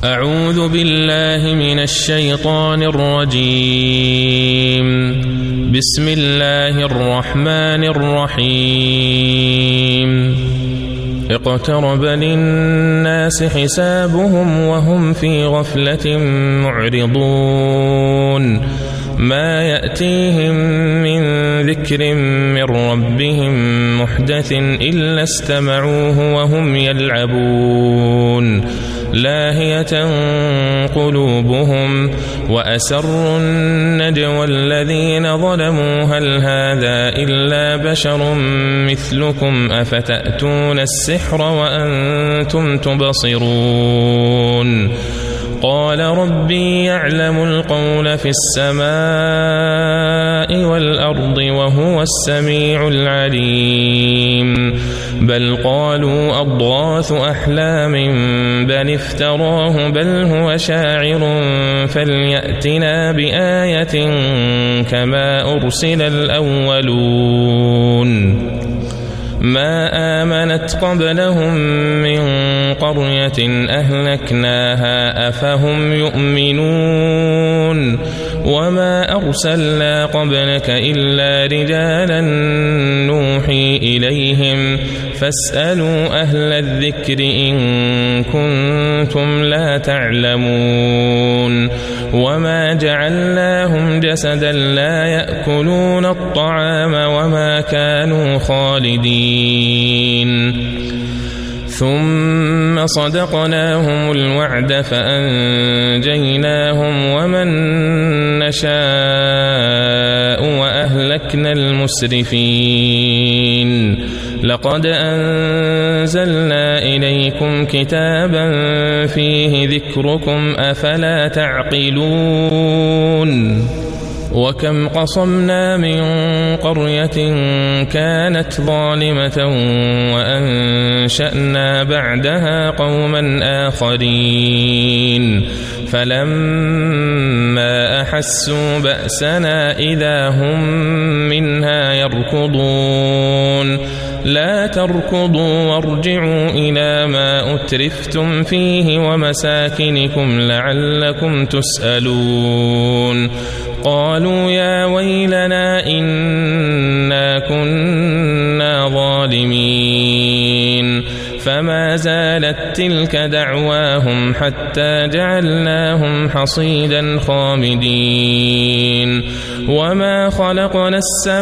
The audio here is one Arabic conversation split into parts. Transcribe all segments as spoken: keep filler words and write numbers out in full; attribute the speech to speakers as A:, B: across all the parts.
A: أعوذ بالله من الشيطان الرجيم. بسم الله الرحمن الرحيم. اقترب للناس حسابهم وهم في غفلة معرضون. ما يأتيهم من ذكر من ربهم محدث إلا استمعوه وهم يلعبون. لاهية قلوبهم وأسروا النجوى الذين ظلموا هل هذا إلا بشر مثلكم أفتأتون السحر وأنتم تبصرون. قال ربي يعلم القول في السماء والأرض وهو السميع العليم. بل قالوا أضغاث أحلام بل افتراه بل هو شاعر فليأتنا بآية كما أرسل الأولون. ما آمنت قبلهم من قرية أهلكناها أفهم يؤمنون. وما أرسلنا قبلك إلا رجالا نوحي إليهم فاسألوا أهل الذكر إن كنتم لا تعلمون. وما جعلناهم جسدا لا يأكلون الطعام وما كانوا خالدين. ثم صدقناهم الوعد فأنجيناهم ومن نشاء وأهلكنا المسرفين. لقد أنزلنا إليكم كتابا فيه ذكركم أفلا تعقلون. وكم قصمنا من قرية كانت ظالمة وأنشأنا بعدها قوما آخرين فلما أحسوا بأسنا إذا هم منها يركضون. لا تركضوا وارجعوا إلى ما أترفتم فيه ومساكنكم لعلكم تسألون. قالوا يا ويلنا إنا كنا ظالمين. فما زالت تلك دعواهم حتى جعلناهم حصيدا خامدين. وما خلقنا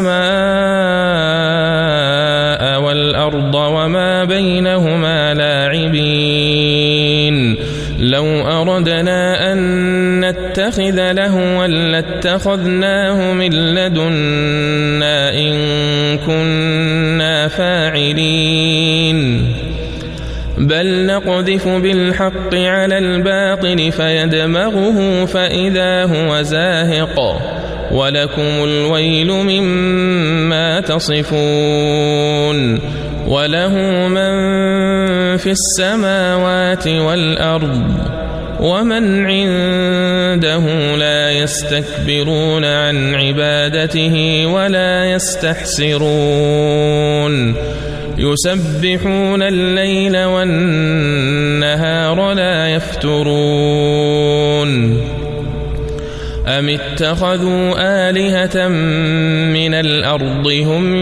A: السماء والأرض وما بينهما لاعبين. لو أردنا أن نتخذ لهوا لاتخذناه من لدنا إن كنا فاعلين. بل نقذف بالحق على الباطل فيدمغه فإذا هو زاهق ولكم الويل مما تصفون. وله من في السماوات والأرض ومن عنده لا يستكبرون عن عبادته ولا يستحسرون. يسبحون الليل والنهار لا يفترون. أم اتخذوا آلهة من الأرض هم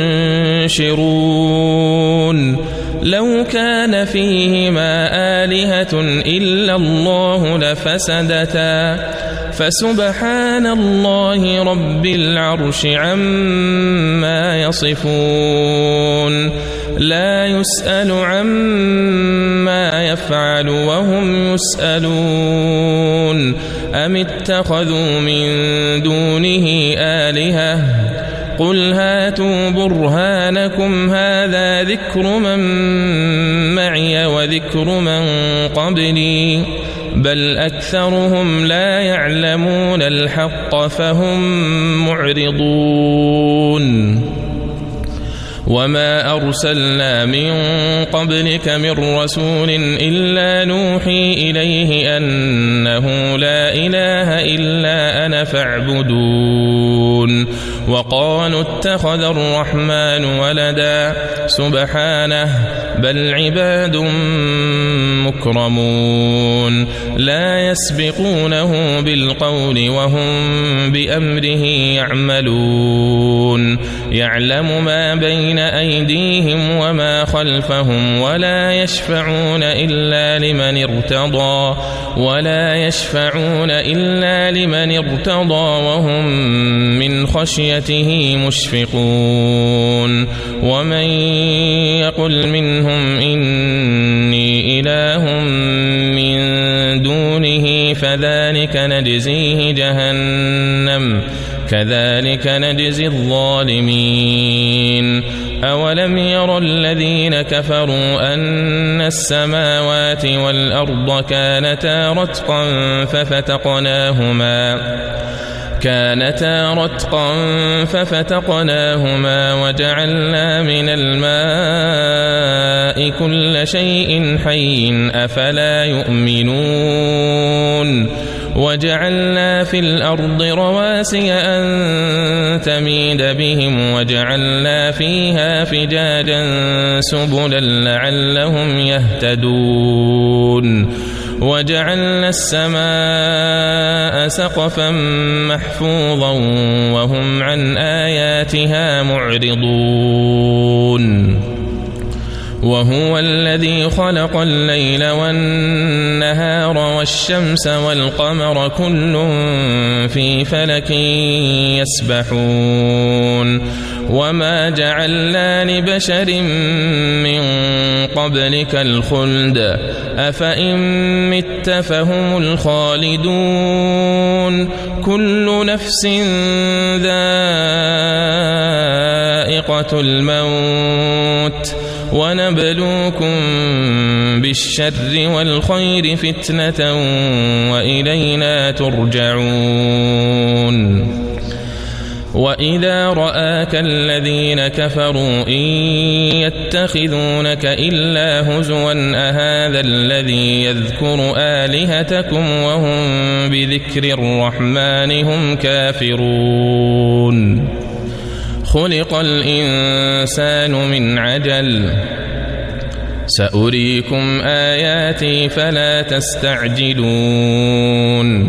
A: ينشرون. لو كان فيهما آلهة إلا الله لفسدتا فسبحان الله رب العرش عما يصفون. لا يسأل عما يفعل وهم يسألون. أم اتخذوا من دونه آلهة قل هاتوا برهانكم هذا ذكر من معي وذكر من قبلي بل أكثرهم لا يعلمون الحق فهم معرضون. وما أرسلنا من قبلك من رسول إلا نوحي إليه أنه لا إله إلا أنا فاعبدون. وقالوا اتخذ الرحمن ولدا سبحانه بل عباد مكرمون لا يسبقونه بالقول وهم بأمره يعملون يعلم ما بين أيديهم وما خلفهم ولا يشفعون إلا لمن ارتضى ولا يشفعون إلا لمن ارتضى وهم من خشيته مشفقون ومن يقل منهم إني إله من دونه فذلك نجزيه جهنم كذلك نجزي الظالمين أولم ير الذين كفروا أن السماوات والأرض كانتا رتقا ففتقناهما كانتا رتقا ففتقناهما وجعلنا من الماء كل شيء حي أفلا يؤمنون وجعلنا في الأرض رواسي أن تميد بهم وجعلنا فيها فجاجا سبلا لعلهم يهتدون وجعلنا السماء سقفا محفوظا وهم عن آياتها معرضون وهو الذي خلق الليل والنهار والشمس والقمر كل في فلك يسبحون وما جعلنا لبشر من قبلك الخلد أفإن مت فهم الخالدون كل نفس ذائقة الموت ونبلوكم بالشر والخير فتنة وإلينا ترجعون وإذا رآك الذين كفروا إن يتخذونك إلا هزوا أهذا الذي يذكر آلهتكم وهم بذكر الرحمن هم كافرون خلق الإنسان من عجل سأريكم آياتي فلا تستعجلون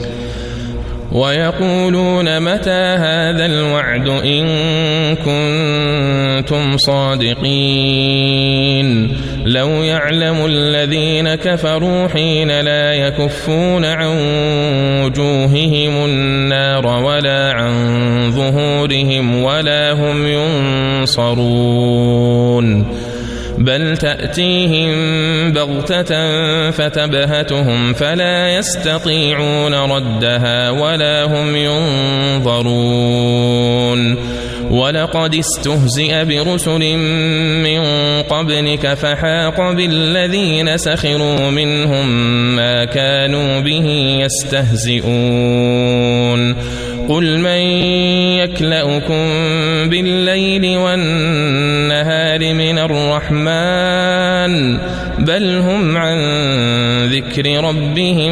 A: ويقولون متى هذا الوعد إن كنتم صادقين لو يعلم الذين كفروا حين لا يكفون عن وجوههم النار ولا عن ظهورهم ولا هم ينصرون بل تأتيهم بغتة فتبهتهم فلا يستطيعون ردها ولا هم ينظرون ولقد استهزئ برسل من قبلك فحاق بالذين سخروا منهم ما كانوا به يستهزئون قل من يكلؤكم بالليل والنهار من الرحمن بل هم عن ذكر ربهم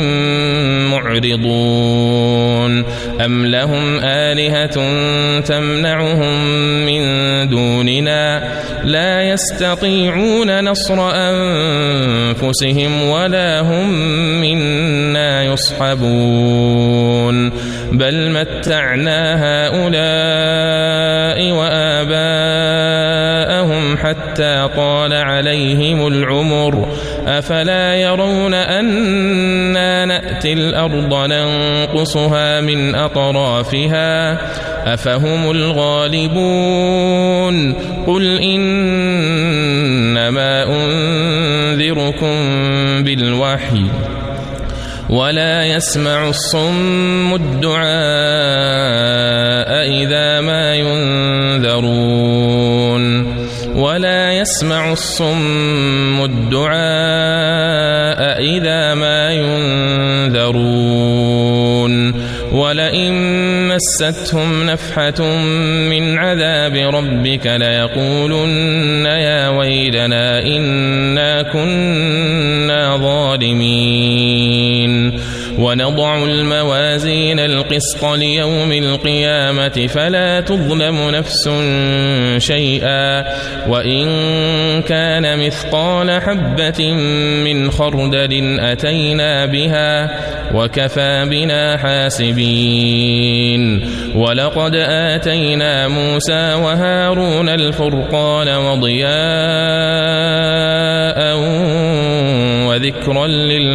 A: معرضون أم لهم آلهة تمنعهم من دوننا لا يستطيعون نصر أنفسهم ولا هم منا يصحبون بل متعنا هؤلاء وآباءهم حتى طال عليهم العمر أفلا يرون أنا نأتي الأرض ننقصها من أطرافها أفهم الغالبون قل إنما أنذركم بالوحي ولا يسمع الصم الدعاء إذا ما ينذرون ولا يسمع الصم الدعاء إذا ما ينذرون ولئن مستهم نفحة من عذاب ربك ليقولن يا ويلنا إنا كنا ظالمين ونضع الموازين القسط ليوم القيامة فلا تظلم نفس شيئا وإن كان مثقال حبة من خردل أتينا بها وكفى بنا حاسبين ولقد آتينا موسى وهارون الفرقان وضياء وذكرا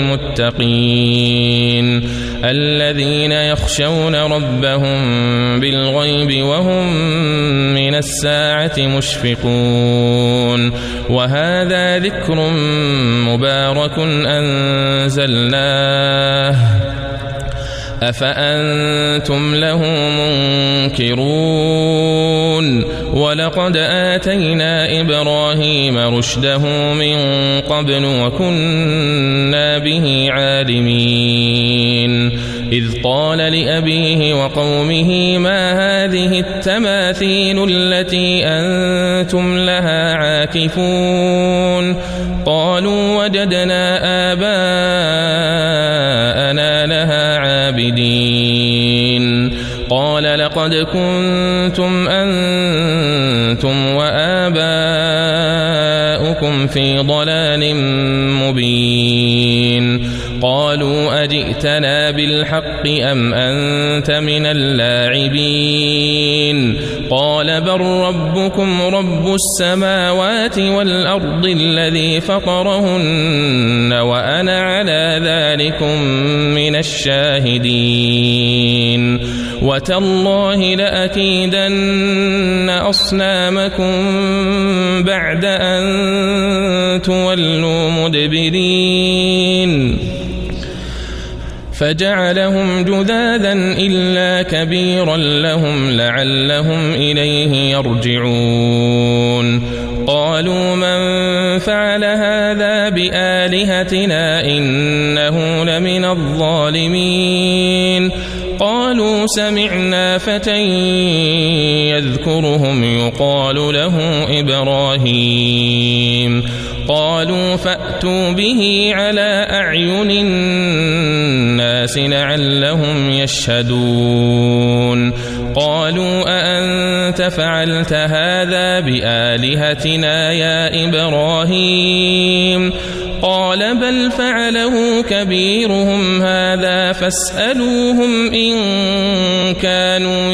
A: للمتقين الذين يخشون ربهم بالغيب وهم من الساعة مشفقون وهذا ذكر مبارك أنزلناه أفأنتم له منكرون ولقد آتينا إبراهيم رشده من قبل وكنا به عالمين إذ قال لأبيه وقومه ما هذه التماثيل التي أنتم لها عاكفون قالوا وجدنا آباءنا لها عابدين قال لقد كنتم أنتم وآباؤكم في ضلال مبين قالوا أجئتنا بالحق أم أنت من اللاعبين قال بل ربكم رب السماوات والأرض الذي فطرهن وأنا على ذلكم من الشاهدين وتالله لأكيدن أصنامكم بعد أن تولوا مدبرين فجعلهم جذاذا إلا كبيرا لهم لعلهم إليه يرجعون قالوا من فعل هذا بآلهتنا إنه لمن الظالمين قالوا سمعنا فتى يذكرهم يقال له إبراهيم قالوا فأتوا به على أعين الناس لعلهم يشهدون قالوا أأنت فعلت هذا بآلهتنا يا إبراهيم قال بل فعله كبيرهم هذا فاسألوهم إن كانوا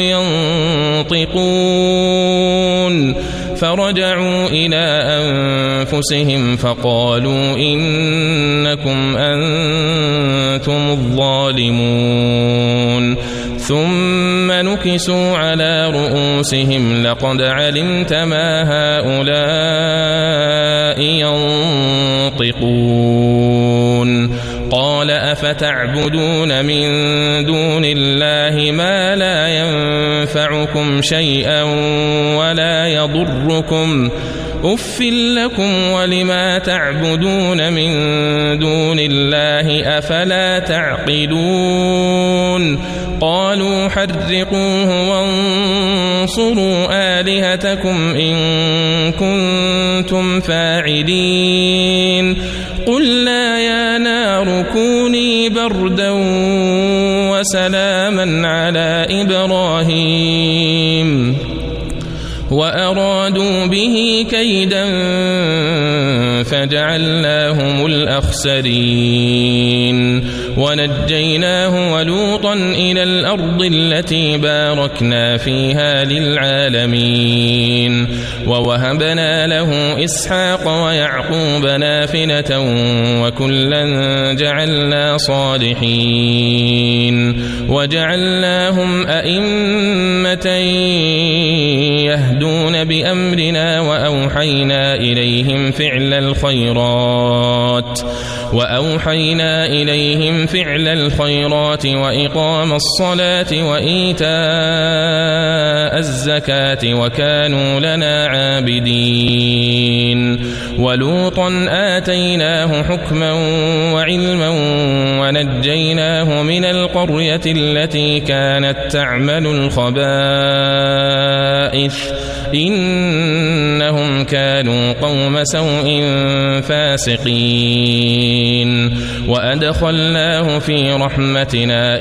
A: ينطقون فرجعوا إلى أنفسهم فقالوا إنكم أنتم الظالمون ثم نكسوا على رؤوسهم لقد علمت ما هؤلاء ينطقون قال أفتعبدون من دون الله ما لا ينفعكم شيئا ولا يضركم أف لكم ولما تعبدون من دون الله أفلا تعقلون قالوا حرقوه وانصروا آلهتكم إن كنتم فاعلين قلنا يا نار كوني بردا وسلاما على إبراهيم وأرادوا به كيدا فجعلناهم الأخسرين ونجيناه ولوطا إلى الأرض التي باركنا فيها للعالمين ووهبنا له إسحاق ويعقوب نافلة وكلا جعلنا صالحين وجعلناهم أئمة يهدون بأمرنا وأوحينا إليهم فعل الخيرات وأوحينا إليهم فعل الخيرات وإقام الصلاة وإيتاء الزكاة وكانوا لنا عابدين ولوطا آتيناه حكما وعلما ونجيناه من القرية التي كانت تعمل الخبائث إنهم كانوا قوم سوء فاسقين وأدخلناه في رحمتنا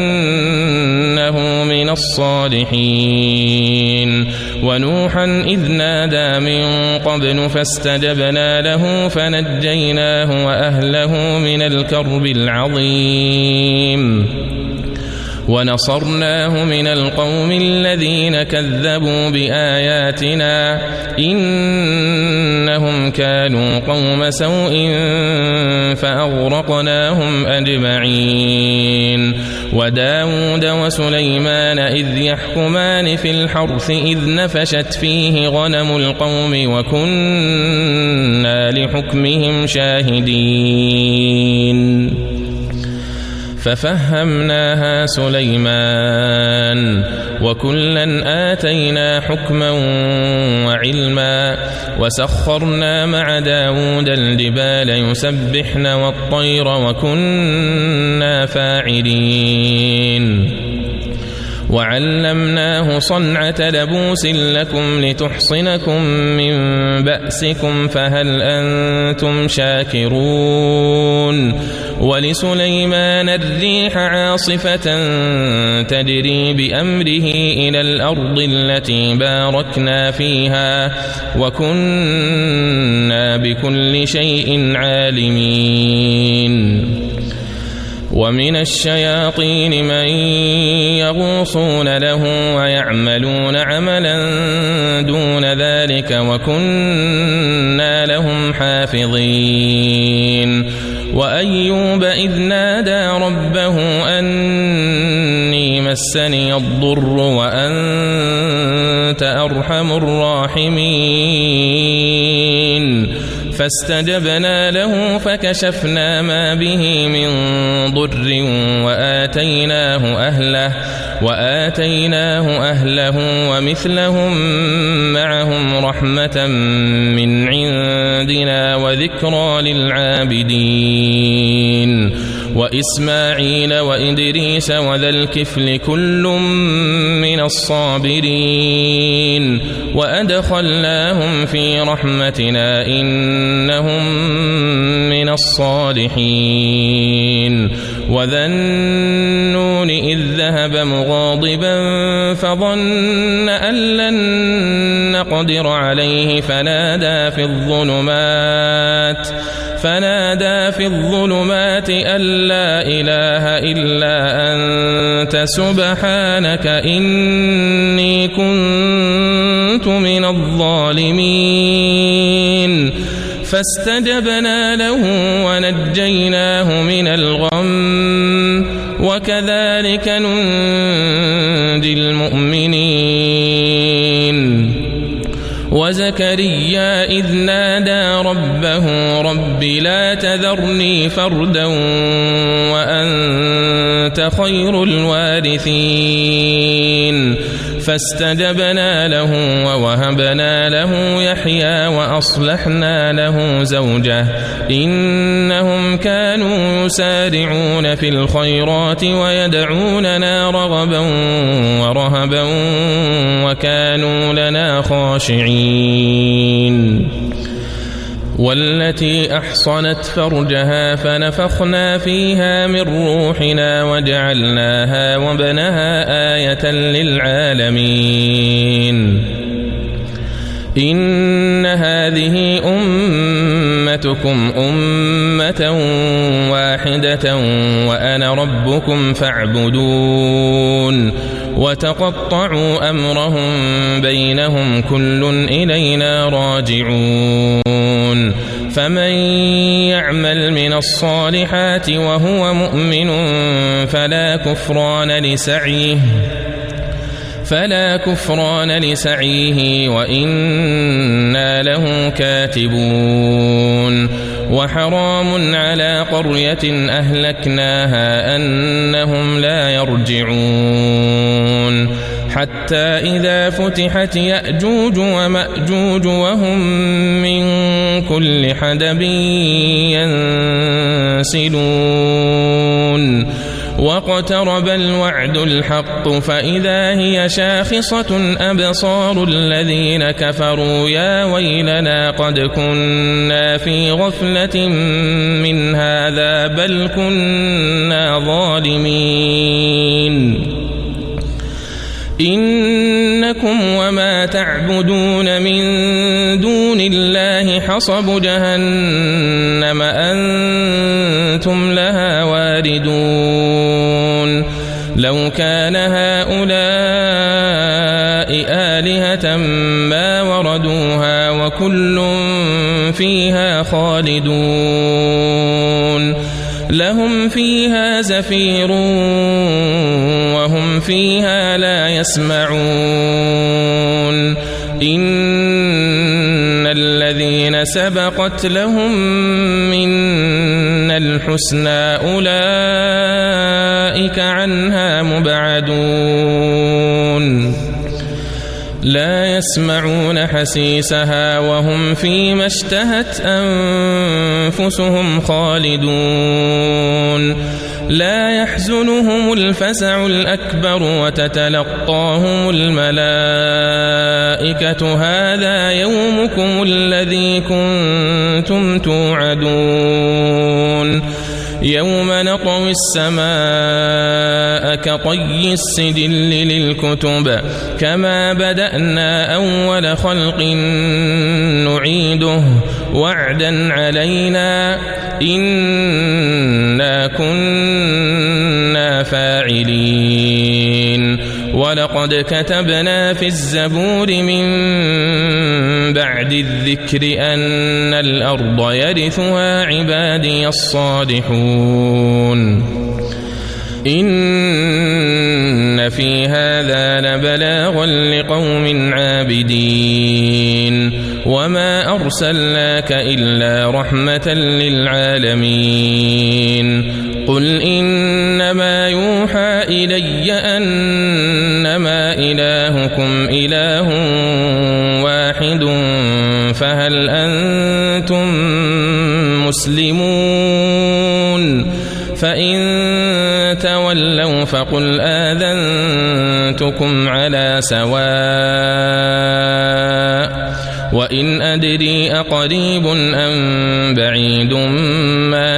A: إنه من الصالحين ونوحا إذ نادى من قبل فاستجبنا له فنجيناه وأهله من الكرب العظيم ونصرناه من القوم الذين كذبوا بآياتنا إنهم كانوا قوم سوء فأغرقناهم أجمعين وداود وسليمان إذ يحكمان في الحرث إذ نفشت فيه غنم القوم وكنا لحكمهم شاهدين ففهمناها سليمان وكلا آتينا حكما وعلما وسخرنا مع داود الجبال يسبحن والطير وكنا فاعلين وعلمناه صنعة لبوس لكم لتحصنكم من بأسكم فهل أنتم شاكرون ولسليمان الريح عاصفة تجري بأمره إلى الأرض التي باركنا فيها وكنا بكل شيء عالمين ومن الشياطين من يغوصون له ويعملون عملا دون ذلك وكنا لهم حافظين وأيوب إذ نادى ربه أني مسني الضر وأنت أرحم الراحمين فاستجبنا له فكشفنا ما به من ضر وآتيناه أهله وآتيناه أهله ومثلهم معهم رحمة من عندنا وذكرى للعابدين وإسماعيل وإدريس وذا الكفل كل من الصابرين وأدخلناهم في رحمتنا إنهم من الصالحين وذا النون إذ ذهب مغاضبا فظن أن لن نقدر عليه فنادى في الظلمات فنادى في الظلمات أن لا إله إلا أنت سبحانك إني كنت من الظالمين فاستجبنا له ونجيناه من الغم وكذلك ننجي المؤمنين وزكريا إذ نادى ربه رب لا تذرني فردا وأنت خير الوارثين فاستجبنا له ووهبنا له يحيى وأصلحنا له زوجه إنهم كانوا يسارعون في الخيرات ويدعوننا رغبا ورهبا وكانوا لنا خاشعين والتي أحصنت فرجها فنفخنا فيها من روحنا وجعلناها وابنها آية للعالمين إن هذه أمتكم أمة واحدة وأنا ربكم فاعبدون وتقطعوا أمرهم بينهم كل إلينا راجعون فمن يعمل من الصالحات وهو مؤمن فلا كفران لسعيه فلا كفران لسعيه وإنا له كاتبون وحرام على قرية أهلكناها أنهم لا يرجعون حتى إذا فتحت يأجوج ومأجوج وهم من كل حدب ينسلون واقترب الوعد الحق فإذا هي شاخصة أبصار الذين كفروا يا ويلنا قد كنا في غفلة من هذا بل كنا ظالمين إنكم وما تعبدون من دون الله حصب جهنم أنتم لها واردون لو كان هؤلاء آلهة ما وردوها وكل فيها خالدون لهم فيها زفير وهم فيها لا يسمعون إن الذين سبقت لهم منا الحسنى أولئك عنها مبعدون لا يسمعون حسيسها وهم فيما اشتهت أنفسهم خالدون لا يحزنهم الفزع الأكبر وتتلقاهم الملائكة هذا يومكم الذي كنتم توعدون يوم نطوي السماء كطي السجل للكتب كما بدأنا أول خلق نعيده وعدا علينا إنا كنا فاعلين ولقد كتبنا في الزبور من بعد الذكر أن الأرض يرثها عبادي الصالحون إن في هذا لبلاغا لقوم عابدين وما أرسلناك إلا رحمة للعالمين قل إنما يوحى إلي أنما إلهكم إله واحد فهل أنتم مسلمون فإن تولوا فقل آذنتكم على سواء وإن أدري أقريب أم بعيد ما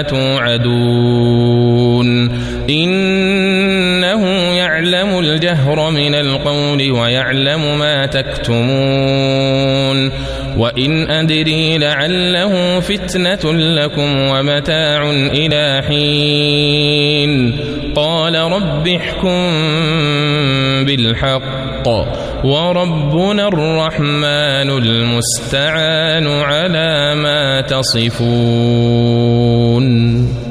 A: توعدون إنه يعلم الجهر من القول ويعلم ما تكتمون وإن أدري لعله فتنة لكم ومتاع إلى حين قال رب احكم بالحق وربنا الرحمن المستعان على ما تصفون.